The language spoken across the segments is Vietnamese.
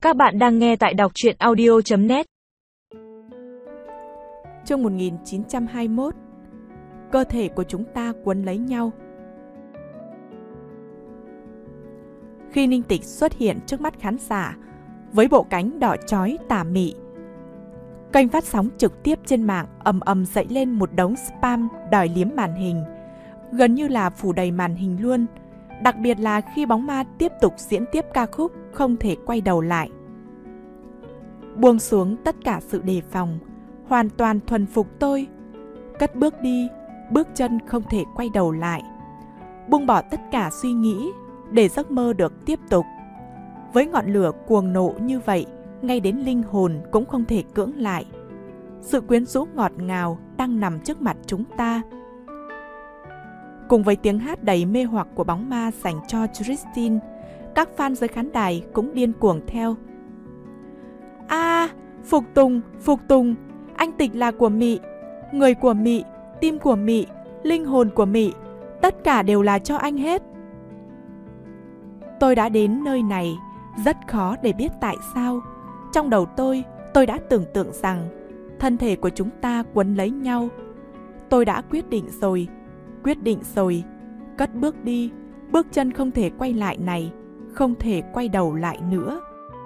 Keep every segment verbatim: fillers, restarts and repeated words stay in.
Các bạn đang nghe tại đọc truyện audio chấm net. Chương một nghìn chín trăm hai mươi mốt. Cơ thể của chúng ta quấn lấy nhau. Khi Ninh Tịch xuất hiện trước mắt khán giả với bộ cánh đỏ chói tà mị, kênh phát sóng trực tiếp trên mạng ầm ầm dậy lên một đống spam đòi liếm màn hình, gần như là phủ đầy màn hình luôn. Đặc biệt là khi bóng ma tiếp tục diễn tiếp ca khúc Không Thể Quay Đầu Lại. Buông xuống tất cả sự đề phòng, hoàn toàn thuần phục tôi, cất bước đi, bước chân không thể quay đầu lại, buông bỏ tất cả suy nghĩ để giấc mơ được tiếp tục. Với ngọn lửa cuồng nộ như vậy, ngay đến linh hồn cũng không thể cưỡng lại. Sự quyến rũ ngọt ngào đang nằm trước mặt chúng ta. Cùng với tiếng hát đầy mê hoặc của bóng ma dành cho Christine, các fan dưới khán đài cũng điên cuồng theo. A, à, phục tùng, phục tùng, anh Tịch là của Mị, người của Mị, tim của Mị, linh hồn của Mị, tất cả đều là cho anh hết. Tôi đã đến nơi này, rất khó để biết tại sao. Trong đầu tôi, tôi đã tưởng tượng rằng thân thể của chúng ta quấn lấy nhau. Tôi đã quyết định rồi, quyết định rồi, cất bước đi, bước chân không thể quay lại này, không thể quay đầu lại nữa.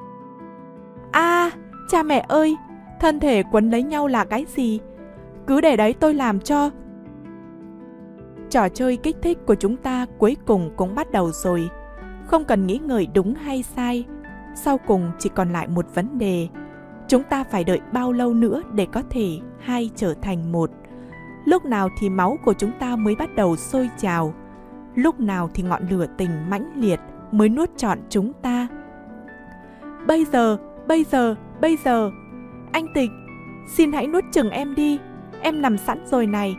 A, à, cha mẹ ơi, thân thể quấn lấy nhau là cái gì? Cứ để đấy tôi làm cho. Trò chơi kích thích của chúng ta cuối cùng cũng bắt đầu rồi. Không cần nghĩ ngợi đúng hay sai. Sau cùng chỉ còn lại một vấn đề. Chúng ta phải đợi bao lâu nữa để có thể hai trở thành một? Lúc nào thì máu của chúng ta mới bắt đầu sôi trào? Lúc nào thì ngọn lửa tình mãnh liệt mới nuốt trọn chúng ta? Bây giờ, bây giờ, bây giờ, anh Tịch, xin hãy nuốt chửng em đi, em nằm sẵn rồi này.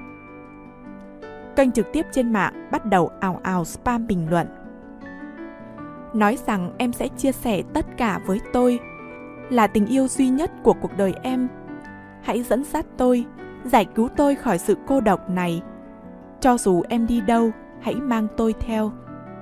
Kênh trực tiếp trên mạng bắt đầu ào ào spam bình luận. Nói rằng em sẽ chia sẻ tất cả với tôi, là tình yêu duy nhất của cuộc đời em. Hãy dẫn dắt tôi, giải cứu tôi khỏi sự cô độc này. Cho dù em đi đâu, hãy mang tôi theo.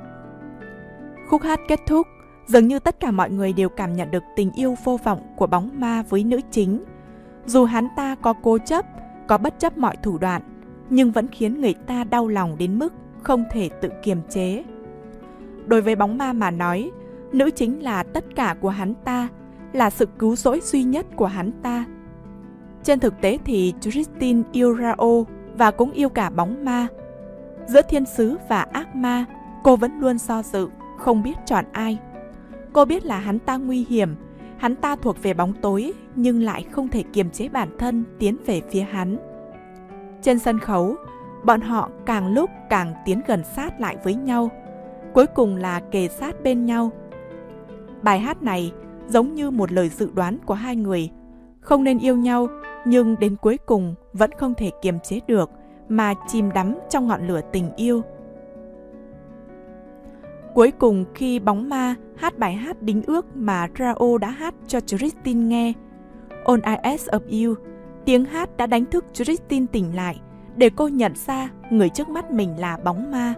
Khúc hát kết thúc, dường như tất cả mọi người đều cảm nhận được tình yêu vô vọng của bóng ma với nữ chính. Dù hắn ta có cố chấp, có bất chấp mọi thủ đoạn, nhưng vẫn khiến người ta đau lòng đến mức không thể tự kiềm chế. Đối với bóng ma mà nói, nữ chính là tất cả của hắn ta, là sự cứu rỗi duy nhất của hắn ta. Trên thực tế thì Christine yêu Rao và cũng yêu cả bóng ma. Giữa thiên sứ và ác ma, cô vẫn luôn do dự, không biết chọn ai. Cô biết là hắn ta nguy hiểm, hắn ta thuộc về bóng tối, nhưng lại không thể kiềm chế bản thân tiến về phía hắn. Trên sân khấu, bọn họ càng lúc càng tiến gần sát lại với nhau, cuối cùng là kề sát bên nhau. Bài hát này giống như một lời dự đoán của hai người, không nên yêu nhau, nhưng đến cuối cùng vẫn không thể kiềm chế được mà chìm đắm trong ngọn lửa tình yêu. Cuối cùng khi bóng ma hát bài hát đính ước mà Rao đã hát cho Christine nghe, On Eyes of You, tiếng hát đã đánh thức Christine tỉnh lại để cô nhận ra người trước mắt mình là bóng ma.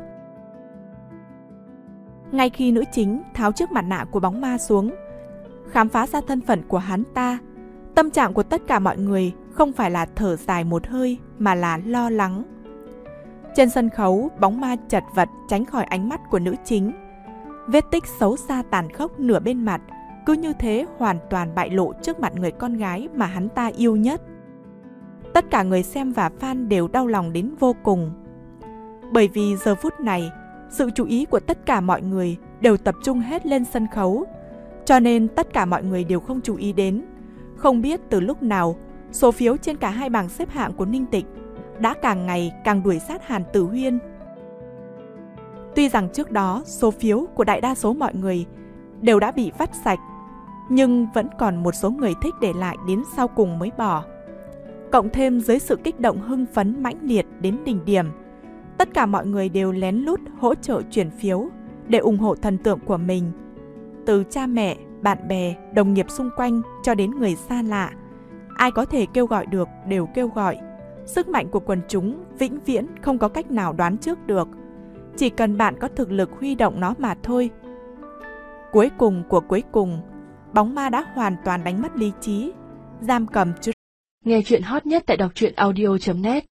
Ngay khi nữ chính tháo chiếc mặt nạ của bóng ma xuống, khám phá ra thân phận của hắn ta, tâm trạng của tất cả mọi người không phải là thở dài một hơi mà là lo lắng. Trên sân khấu, bóng ma chật vật tránh khỏi ánh mắt của nữ chính. Vết tích xấu xa tàn khốc nửa bên mặt cứ như thế hoàn toàn bại lộ trước mặt người con gái mà hắn ta yêu nhất. Tất cả người xem và fan đều đau lòng đến vô cùng. Bởi vì giờ phút này, sự chú ý của tất cả mọi người đều tập trung hết lên sân khấu, cho nên tất cả mọi người đều không chú ý đến. Không biết từ lúc nào, số phiếu trên cả hai bảng xếp hạng của Ninh Tịch đã càng ngày càng đuổi sát Hàn Tử Huyên. Tuy rằng trước đó số phiếu của đại đa số mọi người đều đã bị vắt sạch, nhưng vẫn còn một số người thích để lại đến sau cùng mới bỏ. Cộng thêm dưới sự kích động hưng phấn mãnh liệt đến đỉnh điểm, tất cả mọi người đều lén lút hỗ trợ chuyển phiếu để ủng hộ thần tượng của mình. Từ cha mẹ, bạn bè, đồng nghiệp xung quanh cho đến người xa lạ, ai có thể kêu gọi được đều kêu gọi. Sức mạnh của quần chúng vĩnh viễn không có cách nào đoán trước được. Chỉ cần bạn có thực lực huy động nó mà thôi. Cuối cùng của cuối cùng, bóng ma đã hoàn toàn đánh mất lý trí, giam cầm chứ. Nghe chuyện hot nhất tại đọc truyện audio chấm net.